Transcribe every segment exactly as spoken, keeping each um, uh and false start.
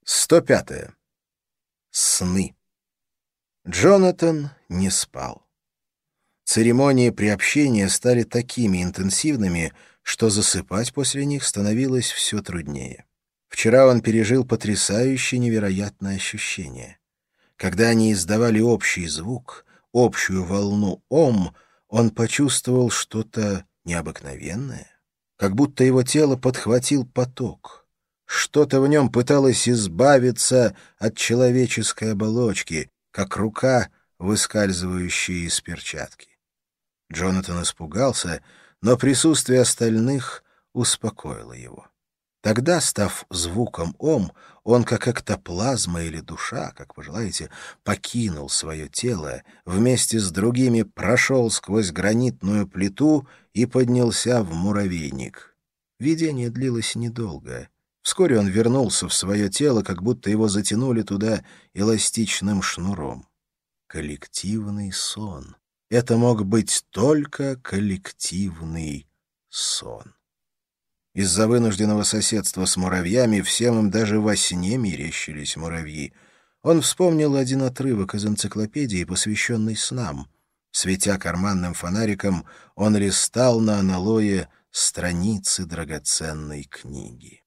сто пятое. Сны. Джонатан не спал. Церемонии приобщения стали такими интенсивными, что засыпать после них становилось все труднее. Вчера он пережил потрясающе невероятное ощущение. Когда они издавали общий звук, общую волну «Ом», он почувствовал что-то необыкновенное, как будто его тело подхватил поток. Что-то в нем пыталось избавиться от человеческой оболочки, как рука, выскальзывающая из перчатки. Джонатан испугался, но присутствие остальных успокоило его. Тогда, став звуком «Ом», он, как эктоплазма или душа, как пожелаете, покинул свое тело, вместе с другими прошел сквозь гранитную плиту и поднялся в муравейник. Видение длилось недолго. Вскоре он вернулся в свое тело, как будто его затянули туда эластичным шнуром. Коллективный сон. Это мог быть только коллективный сон. Из-за вынужденного соседства с муравьями всем им даже во сне мерещились муравьи. Он вспомнил один отрывок из энциклопедии, посвященный снам. Светя карманным фонариком, он листал на аналое страницы драгоценной книги.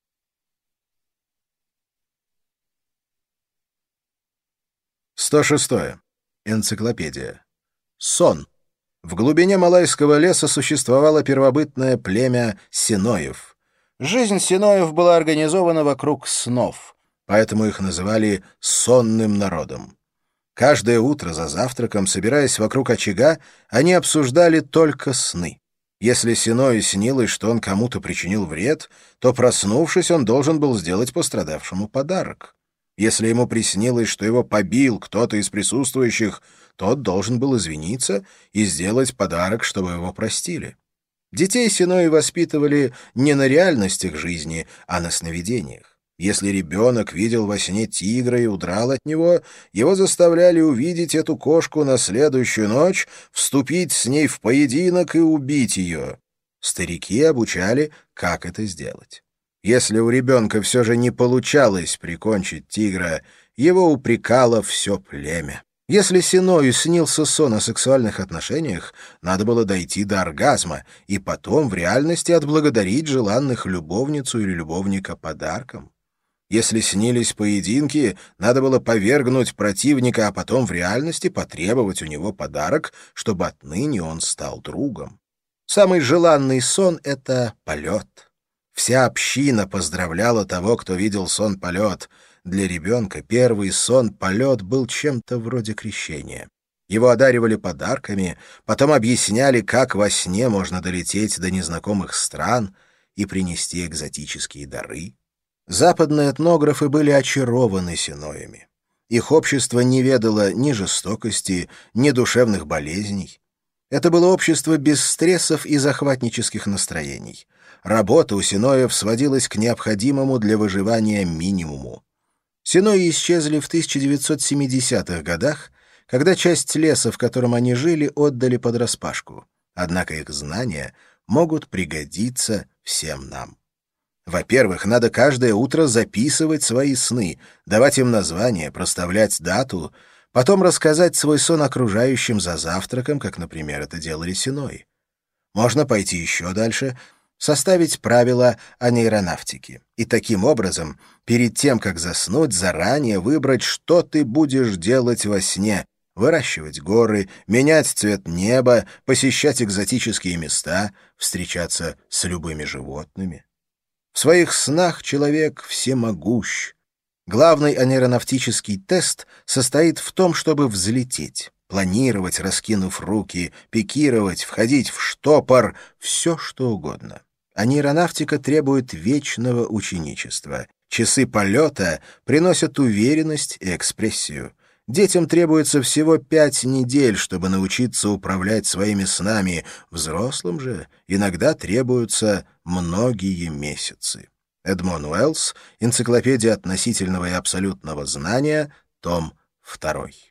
сто шестое. Энциклопедия. Сон. В глубине Малайского леса существовало первобытное племя синоев. Жизнь синоев была организована вокруг снов, поэтому их называли сонным народом. Каждое утро за завтраком, собираясь вокруг очага, они обсуждали только сны. Если синою снилось, что он кому-то причинил вред, то, проснувшись, он должен был сделать пострадавшему подарок. Если ему приснилось, что его побил кто-то из присутствующих, тот должен был извиниться и сделать подарок, чтобы его простили. Детей синои воспитывали не на реальностях жизни, а на сновидениях. Если ребенок видел во сне тигра и удрал от него, его заставляли увидеть эту кошку на следующую ночь, вступить с ней в поединок и убить ее. Старики обучали, как это сделать. Если у ребенка все же не получалось прикончить тигра, его упрекало все племя. Если синою снился сон о сексуальных отношениях, надо было дойти до оргазма и потом в реальности отблагодарить желанных любовницу или любовника подарком. Если снились поединки, надо было повергнуть противника, а потом в реальности потребовать у него подарок, чтобы отныне он стал другом. Самый желанный сон — это полет. Вся община поздравляла того, кто видел сон-полет. Для ребенка первый сон-полет был чем-то вроде крещения. Его одаривали подарками, потом объясняли, как во сне можно долететь до незнакомых стран и принести экзотические дары. Западные этнографы были очарованы синоями. Их общество не ведало ни жестокости, ни душевных болезней. Это было общество без стрессов и захватнических настроений. Работа у синоев сводилась к необходимому для выживания минимуму. Синои исчезли в тысяча девятьсот семидесятых годах, когда часть леса, в котором они жили, отдали под распашку. Однако их знания могут пригодиться всем нам. Во-первых, надо каждое утро записывать свои сны, давать им название, проставлять дату, потом рассказать свой сон окружающим за завтраком, как, например, это делали синои. Можно пойти еще дальше — составить правила о нейронавтике. И таким образом, перед тем, как заснуть, заранее выбрать, что ты будешь делать во сне. Выращивать горы, менять цвет неба, посещать экзотические места, встречаться с любыми животными. В своих снах человек всемогущ. Главный анейронавтический тест состоит в том, чтобы взлететь. Планировать, раскинув руки, пикировать, входить в штопор — все что угодно. А нейронавтика требует вечного ученичества. Часы полета приносят уверенность и экспрессию. Детям требуется всего пять недель, чтобы научиться управлять своими снами. Взрослым же иногда требуются многие месяцы. Эдмон Уэллс, «Энциклопедия относительного и абсолютного знания», том второй.